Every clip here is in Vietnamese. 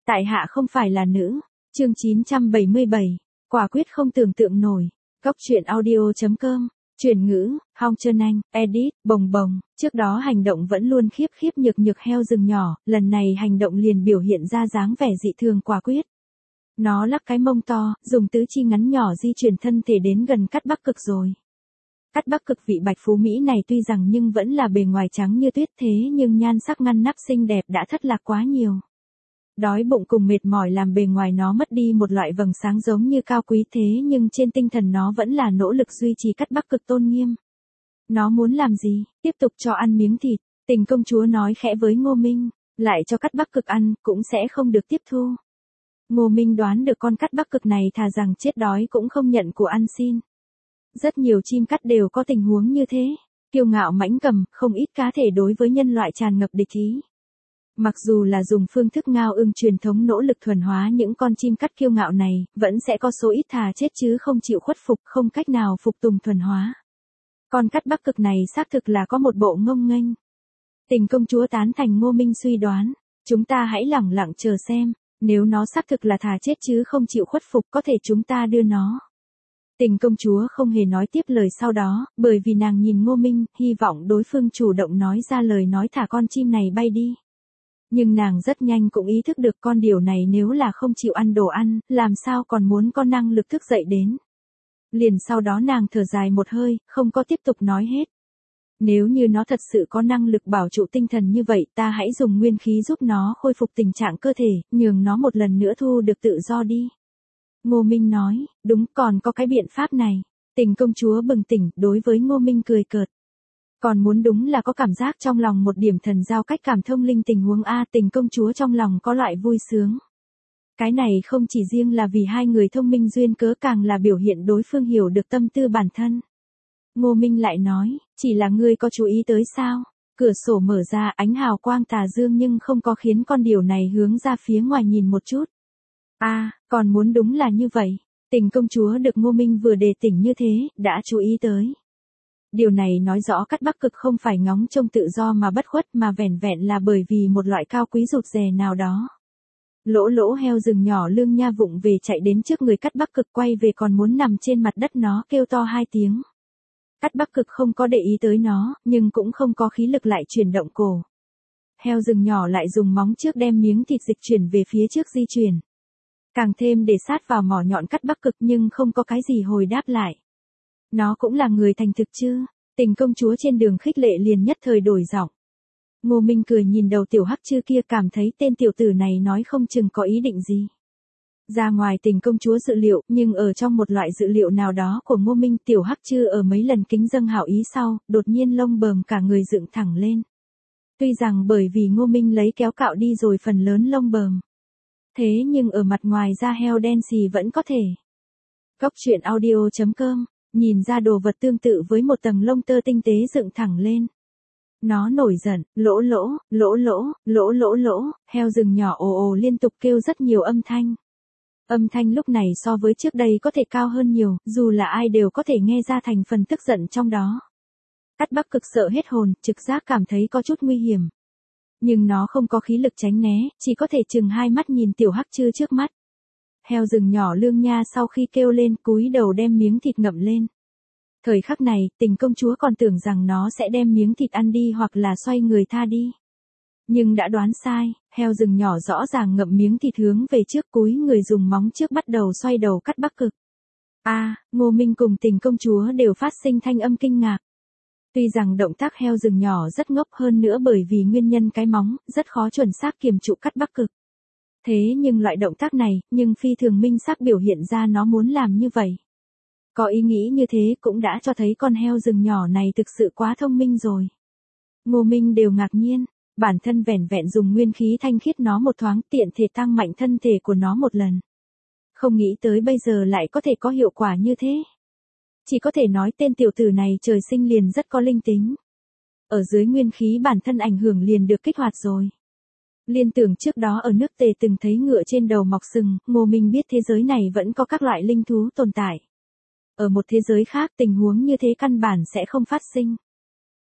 Tại hạ không phải là nữ. Chương 977. Quả quyết không tưởng tượng nổi. Góc truyện audio.com. Chuyển ngữ, Hong Trân Anh, edit, bồng bồng. Trước đó hành động vẫn luôn khiếp khiếp nhược nhược heo rừng nhỏ, lần này hành động liền biểu hiện ra dáng vẻ dị thường quả quyết. Nó lắc cái mông to, dùng tứ chi ngắn nhỏ di chuyển thân thể đến gần cắt Bắc Cực rồi. Cắt Bắc Cực vị bạch phú Mỹ này tuy rằng nhưng vẫn là bề ngoài trắng như tuyết thế nhưng nhan sắc ngăn nắp xinh đẹp đã thất lạc quá nhiều. Đói bụng cùng mệt mỏi làm bề ngoài nó mất đi một loại vầng sáng giống như cao quý thế nhưng trên tinh thần nó vẫn là nỗ lực duy trì cắt Bắc Cực tôn nghiêm. Nó muốn làm gì? Tiếp tục cho ăn miếng thịt. Tình công chúa nói khẽ với Ngô Minh, lại cho cắt Bắc Cực ăn cũng sẽ không được tiếp thu. Ngô Minh đoán được con cắt Bắc Cực này thà rằng chết đói cũng không nhận của ăn xin. Rất nhiều chim cắt đều có tình huống như thế. Kiêu ngạo mãnh cầm, không ít cá thể đối với nhân loại tràn ngập địch ý. Mặc dù là dùng phương thức ngao ưng truyền thống nỗ lực thuần hóa những con chim cắt kiêu ngạo này, vẫn sẽ có số ít thà chết chứ không chịu khuất phục, không cách nào phục tùng thuần hóa. Con cắt Bắc Cực này xác thực là có một bộ ngông nghênh. Tình công chúa tán thành Ngô Minh suy đoán, chúng ta hãy lẳng lặng chờ xem, nếu nó xác thực là thà chết chứ không chịu khuất phục có thể chúng ta đưa nó. Tình công chúa không hề nói tiếp lời sau đó, bởi vì nàng nhìn Ngô Minh, hy vọng đối phương chủ động nói ra lời nói thả con chim này bay đi. Nhưng nàng rất nhanh cũng ý thức được con điều này nếu là không chịu ăn đồ ăn, làm sao còn muốn có năng lực thức dậy đến. Liền sau đó nàng thở dài một hơi, không có tiếp tục nói hết. Nếu như nó thật sự có năng lực bảo trụ tinh thần như vậy ta hãy dùng nguyên khí giúp nó khôi phục tình trạng cơ thể, nhường nó một lần nữa thu được tự do đi. Ngô Minh nói, đúng còn có cái biện pháp này. Tình công chúa bừng tỉnh đối với Ngô Minh cười cợt. Còn muốn đúng là có cảm giác trong lòng một điểm thần giao cách cảm thông linh tình huống A. Tình công chúa trong lòng có loại vui sướng. Cái này không chỉ riêng là vì hai người thông minh duyên cớ càng là biểu hiện đối phương hiểu được tâm tư bản thân. Ngô Minh lại nói, chỉ là ngươi có chú ý tới sao? Cửa sổ mở ra ánh hào quang tà dương nhưng không có khiến con điều này hướng ra phía ngoài nhìn một chút. Còn muốn đúng là như vậy. Tình công chúa được Ngô Minh vừa đề tỉnh như thế, đã chú ý tới. Điều này nói rõ cắt Bắc Cực không phải ngóng trông tự do mà bất khuất mà vẻn vẹn là bởi vì một loại cao quý rụt rè nào đó. Lỗ lỗ heo rừng nhỏ Lương Nha vụng về chạy đến trước người cắt Bắc Cực quay về còn muốn nằm trên mặt đất nó kêu to hai tiếng. Cắt Bắc Cực không có để ý tới nó, nhưng cũng không có khí lực lại chuyển động cổ. Heo rừng nhỏ lại dùng móng trước đem miếng thịt dịch chuyển về phía trước di chuyển. Càng thêm để sát vào mỏ nhọn cắt Bắc Cực nhưng không có cái gì hồi đáp lại. Nó cũng là người thành thực chứ? Tình công chúa trên đường khích lệ liền nhất thời đổi giọng. Ngô Minh cười nhìn đầu tiểu hắc chư kia cảm thấy tên tiểu tử này nói không chừng có ý định gì. Ra ngoài tình công chúa dự liệu nhưng ở trong một loại dự liệu nào đó của Ngô Minh tiểu hắc chư ở mấy lần kính dâng hảo ý sau, đột nhiên lông bờm cả người dựng thẳng lên. Tuy rằng bởi vì Ngô Minh lấy kéo cạo đi rồi phần lớn lông bờm. Thế nhưng ở mặt ngoài da heo đen xì vẫn có thể. Góc truyện audio.com. Nhìn ra đồ vật tương tự với một tầng lông tơ tinh tế dựng thẳng lên. Nó nổi giận, lỗ lỗ, lỗ lỗ, lỗ lỗ lỗ, heo rừng nhỏ ồ ồ liên tục kêu rất nhiều âm thanh. Âm thanh lúc này so với trước đây có thể cao hơn nhiều, dù là ai đều có thể nghe ra thành phần tức giận trong đó. Cắt Bắc Cực sợ hết hồn, trực giác cảm thấy có chút nguy hiểm. Nhưng nó không có khí lực tránh né, chỉ có thể chừng hai mắt nhìn tiểu hắc chư trước mắt. Heo rừng nhỏ Lương Nha sau khi kêu lên cúi đầu đem miếng thịt ngậm lên. Thời khắc này, tình công chúa còn tưởng rằng nó sẽ đem miếng thịt ăn đi hoặc là xoay người tha đi. Nhưng đã đoán sai, heo rừng nhỏ rõ ràng ngậm miếng thịt hướng về trước cúi người dùng móng trước bắt đầu xoay đầu cắt Bắc Cực. Ngô Minh cùng tình công chúa đều phát sinh thanh âm kinh ngạc. Tuy rằng động tác heo rừng nhỏ rất ngốc hơn nữa bởi vì nguyên nhân cái móng, rất khó chuẩn xác kiềm trụ cắt Bắc Cực. Thế nhưng loại động tác này, nhưng phi thường minh xác biểu hiện ra nó muốn làm như vậy. Có ý nghĩ như thế cũng đã cho thấy con heo rừng nhỏ này thực sự quá thông minh rồi. Ngô Minh đều ngạc nhiên, bản thân vẻn vẹn dùng nguyên khí thanh khiết nó một thoáng tiện thể tăng mạnh thân thể của nó một lần. Không nghĩ tới bây giờ lại có thể có hiệu quả như thế. Chỉ có thể nói tên tiểu tử này trời sinh liền rất có linh tính. Ở dưới nguyên khí bản thân ảnh hưởng liền được kích hoạt rồi. Liên tưởng trước đó ở nước Tề từng thấy ngựa trên đầu mọc sừng, Ngô Minh biết thế giới này vẫn có các loại linh thú tồn tại. Ở một thế giới khác tình huống như thế căn bản sẽ không phát sinh.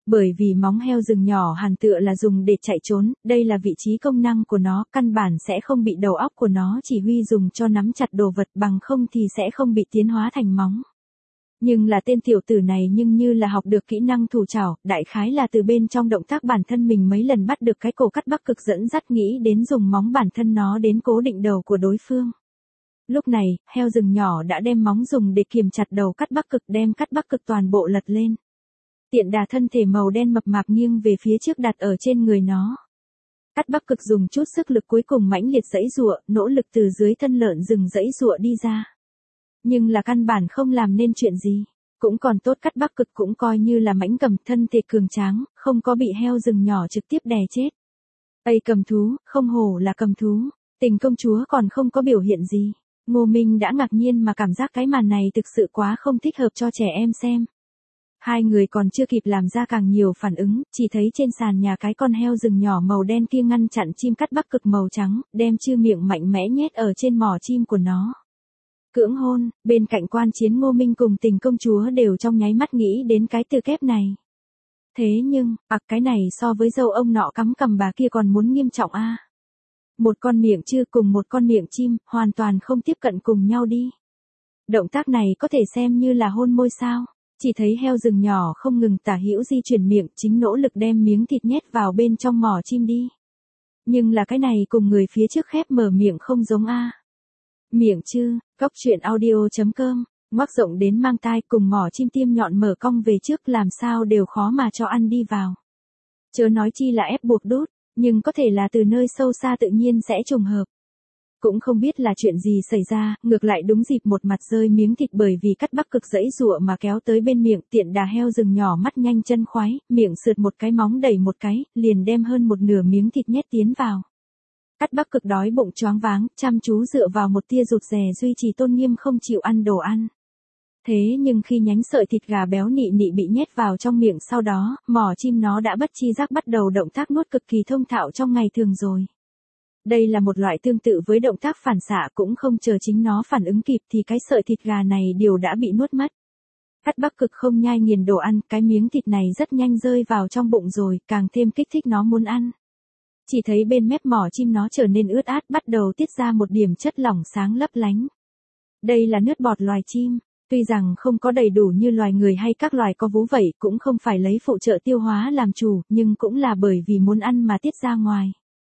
Bởi vì móng heo rừng nhỏ hàn tựa là dùng để chạy trốn, đây là vị trí công năng của nó, căn bản sẽ không bị đầu óc của nó chỉ huy dùng cho nắm chặt đồ vật, bằng không thì sẽ không bị tiến hóa thành móng. Nhưng là tên tiểu tử này nhưng như là học được kỹ năng thủ chảo, đại khái là từ bên trong động tác bản thân mình mấy lần bắt được cái cổ cắt Bắc Cực dẫn dắt nghĩ đến dùng móng bản thân nó đến cố định đầu của đối phương. Lúc này, heo rừng nhỏ đã đem móng dùng để kiềm chặt đầu cắt Bắc Cực, đem cắt Bắc Cực toàn bộ lật lên. Tiện đà thân thể màu đen mập mạp nghiêng về phía trước đặt ở trên người nó. Cắt Bắc Cực dùng chút sức lực cuối cùng mãnh liệt giãy giụa, nỗ lực từ dưới thân lợn rừng giãy giụa đi ra. Nhưng là căn bản không làm nên chuyện gì. Cũng còn tốt cắt Bắc Cực cũng coi như là mãnh cầm, thân thể cường tráng, không có bị heo rừng nhỏ trực tiếp đè chết. Ây, cầm thú, không hổ là cầm thú. Tình công chúa còn không có biểu hiện gì. Ngô Minh đã ngạc nhiên mà cảm giác cái màn này thực sự quá không thích hợp cho trẻ em xem. Hai người còn chưa kịp làm ra càng nhiều phản ứng, chỉ thấy trên sàn nhà cái con heo rừng nhỏ màu đen kia ngăn chặn chim cắt Bắc Cực màu trắng, đem chư miệng mạnh mẽ nhét ở trên mỏ chim của nó. Cưỡng hôn, bên cạnh quan chiến Ngô Minh cùng Tình công chúa đều trong nháy mắt nghĩ đến cái từ kép này. Thế nhưng, cái này so với dâu ông nọ cắm cằm bà kia còn muốn nghiêm trọng a. Một con miệng chư cùng một con miệng chim, hoàn toàn không tiếp cận cùng nhau đi. Động tác này có thể xem như là hôn môi sao? Chỉ thấy heo rừng nhỏ không ngừng tả hữu di chuyển miệng, chính nỗ lực đem miếng thịt nhét vào bên trong mỏ chim đi. Nhưng là cái này cùng người phía trước khép mở miệng không giống a. Miệng chư, cóc truyện audio.com, ngoác rộng đến mang tai cùng mỏ chim tiêm nhọn mở cong về trước làm sao đều khó mà cho ăn đi vào. Chớ nói chi là ép buộc đốt, nhưng có thể là từ nơi sâu xa tự nhiên sẽ trùng hợp. Cũng không biết là chuyện gì xảy ra, ngược lại đúng dịp một mặt rơi miếng thịt bởi vì cắt Bắc Cực giãy giụa mà kéo tới bên miệng, tiện đà heo rừng nhỏ mắt nhanh chân khoái, miệng sượt một cái móng đẩy một cái, liền đem hơn một nửa miếng thịt nhét tiến vào. Cắt Bắc Cực đói bụng choáng váng, chăm chú dựa vào một tia rụt rè duy trì tôn nghiêm không chịu ăn đồ ăn. Thế nhưng khi nhánh sợi thịt gà béo nị nị bị nhét vào trong miệng sau đó, mỏ chim nó đã bất chi giác bắt đầu động tác nuốt cực kỳ thông thạo trong ngày thường rồi. Đây là một loại tương tự với động tác phản xạ, cũng không chờ chính nó phản ứng kịp thì cái sợi thịt gà này đều đã bị nuốt mất. Cắt Bắc Cực không nhai nghiền đồ ăn, cái miếng thịt này rất nhanh rơi vào trong bụng rồi, càng thêm kích thích nó muốn ăn. Chỉ thấy bên mép mỏ chim nó trở nên ướt át, bắt đầu tiết ra một điểm chất lỏng sáng lấp lánh. Đây là nước bọt loài chim, tuy rằng không có đầy đủ như loài người hay các loài có vú vẩy, cũng không phải lấy phụ trợ tiêu hóa làm chủ, nhưng cũng là bởi vì muốn ăn mà tiết ra ngoài.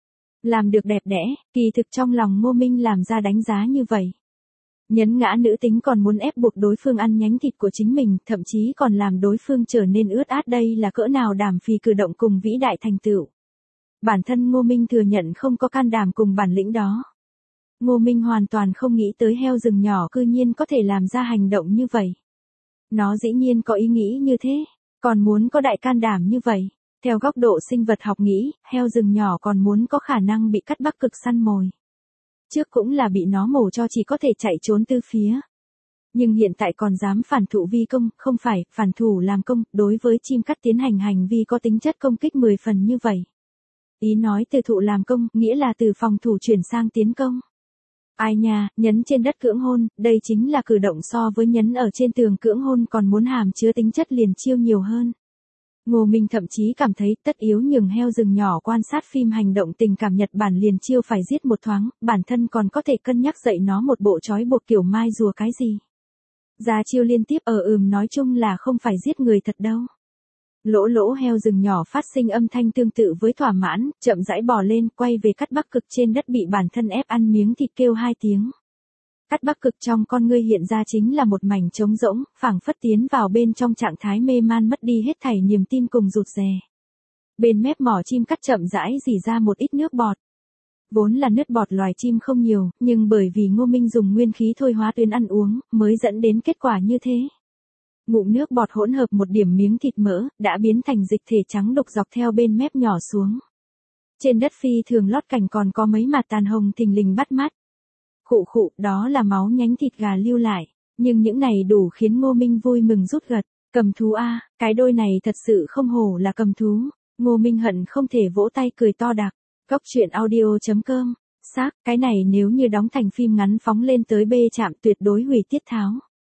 Làm được đẹp đẽ, kỳ thực trong lòng Ngô Minh làm ra đánh giá như vậy. Nhấn ngã nữ tính còn muốn ép buộc đối phương ăn nhánh thịt của chính mình, thậm chí còn làm đối phương trở nên ướt át, đây là cỡ nào đảm phì cử động cùng vĩ đại thành tựu. Bản thân Ngô Minh thừa nhận không có can đảm cùng bản lĩnh đó. Ngô Minh hoàn toàn không nghĩ tới heo rừng nhỏ cư nhiên có thể làm ra hành động như vậy. Nó dĩ nhiên có ý nghĩ như thế, còn muốn có đại can đảm như vậy. Theo góc độ sinh vật học nghĩ, heo rừng nhỏ còn muốn có khả năng bị cắt Bắc Cực săn mồi. Trước cũng là bị nó mổ cho chỉ có thể chạy trốn từ phía. Nhưng hiện tại còn dám phản thụ vi công, không phải, phản thủ làm công, đối với chim cắt tiến hành hành vi có tính chất công kích 10 phần như vậy. Ý nói từ thụ làm công, nghĩa là từ phòng thủ chuyển sang tiến công. Ai nha, nhấn trên đất cưỡng hôn, đây chính là cử động so với nhấn ở trên tường cưỡng hôn còn muốn hàm chứa tính chất liền chiêu nhiều hơn. Ngô Minh thậm chí cảm thấy tất yếu nhường heo rừng nhỏ quan sát phim hành động tình cảm Nhật Bản liền chiêu phải giết một thoáng, bản thân còn có thể cân nhắc dạy nó một bộ trói buộc kiểu mai rùa cái gì. Ra chiêu liên tiếp nói chung là không phải giết người thật đâu. Lỗ lỗ heo rừng nhỏ phát sinh âm thanh tương tự với thỏa mãn, chậm rãi bò lên, quay về cắt Bắc Cực trên đất bị bản thân ép ăn miếng thịt kêu 2 tiếng. Cắt Bắc Cực trong con ngươi hiện ra chính là một mảnh trống rỗng, phảng phất tiến vào bên trong trạng thái mê man mất đi hết thảy niềm tin cùng rụt rè. Bên mép mỏ chim cắt chậm rãi rỉ ra một ít nước bọt. Vốn là nước bọt loài chim không nhiều, nhưng bởi vì Ngô Minh dùng nguyên khí thôi hóa tuyến ăn uống, mới dẫn đến kết quả như thế. Ngụm nước bọt hỗn hợp một điểm miếng thịt mỡ, đã biến thành dịch thể trắng đục dọc theo bên mép nhỏ xuống. Trên đất phi thường lót cảnh còn có mấy mạt tàn hồng thình lình bắt mắt. Khụ khụ, đó là máu nhánh thịt gà lưu lại, nhưng những này đủ khiến Ngô Minh vui mừng rút gật. Cầm thú a, cái đôi này thật sự không hổ là cầm thú. Ngô Minh hận không thể vỗ tay cười to đặc. Cóc truyện audio.com, xác, cái này nếu như đóng thành phim ngắn phóng lên tới B trạm tuyệt đối hủy tiết tháo.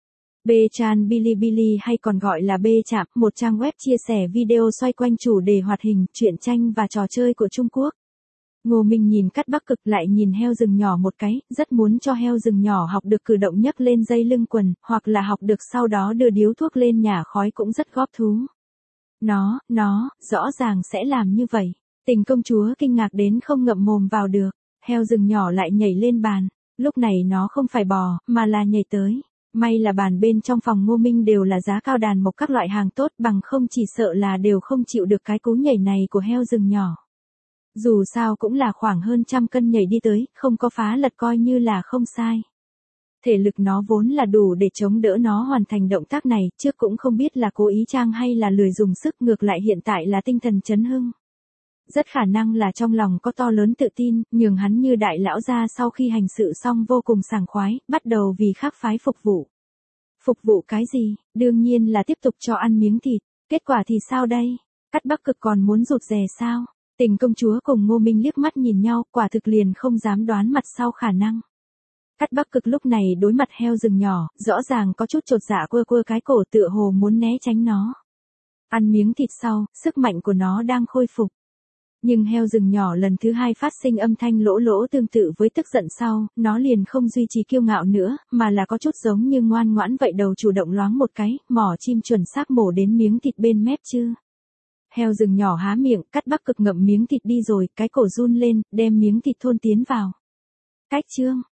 B-Chan Bilibili hay còn gọi là B-Trạm, một trang web chia sẻ video xoay quanh chủ đề hoạt hình, truyện tranh và trò chơi của Trung Quốc. Ngô Minh nhìn Cát Bắc Cực lại nhìn heo rừng nhỏ một cái, rất muốn cho heo rừng nhỏ học được cử động nhấc lên dây lưng quần, hoặc là học được sau đó đưa điếu thuốc lên nhả khói cũng rất góp thú. Nó, rõ ràng sẽ làm như vậy. Tình công chúa kinh ngạc đến không ngậm mồm vào được, heo rừng nhỏ lại nhảy lên bàn, lúc này nó không phải bò, mà là nhảy tới. May là bàn bên trong phòng Ngô Minh đều là giá cao đàn mộc các loại hàng tốt, bằng không chỉ sợ là đều không chịu được cái cú nhảy này của heo rừng nhỏ. Dù sao cũng là khoảng hơn 100 cân nhảy đi tới, không có phá lật coi như là không sai. Thể lực nó vốn là đủ để chống đỡ nó hoàn thành động tác này, trước cũng không biết là cố ý trang hay là lười dùng sức, ngược lại hiện tại là tinh thần chấn hưng. Rất khả năng là trong lòng có to lớn tự tin, nhường hắn như đại lão gia sau khi hành sự xong vô cùng sảng khoái, bắt đầu vì khác phái phục vụ. Phục vụ cái gì? Đương nhiên là tiếp tục cho ăn miếng thịt. Kết quả thì sao đây? Cát Bắc Cực còn muốn rụt rè sao? Tình công chúa cùng Ngô Minh liếc mắt nhìn nhau, quả thực liền không dám đoán mặt sau khả năng. Cát Bắc Cực lúc này đối mặt heo rừng nhỏ, rõ ràng có chút chột dạ quơ cái cổ tựa hồ muốn né tránh nó. Ăn miếng thịt sau, sức mạnh của nó đang khôi phục. Nhưng heo rừng nhỏ lần thứ hai phát sinh âm thanh lỗ lỗ tương tự với tức giận sau, nó liền không duy trì kiêu ngạo nữa, mà là có chút giống như ngoan ngoãn vậy, đầu chủ động loáng một cái, mỏ chim chuẩn xác mổ đến miếng thịt bên mép chứ. Heo rừng nhỏ há miệng, Cát Bắc Cực ngậm miếng thịt đi rồi, cái cổ run lên, đem miếng thịt thôn tiến vào. Cách chương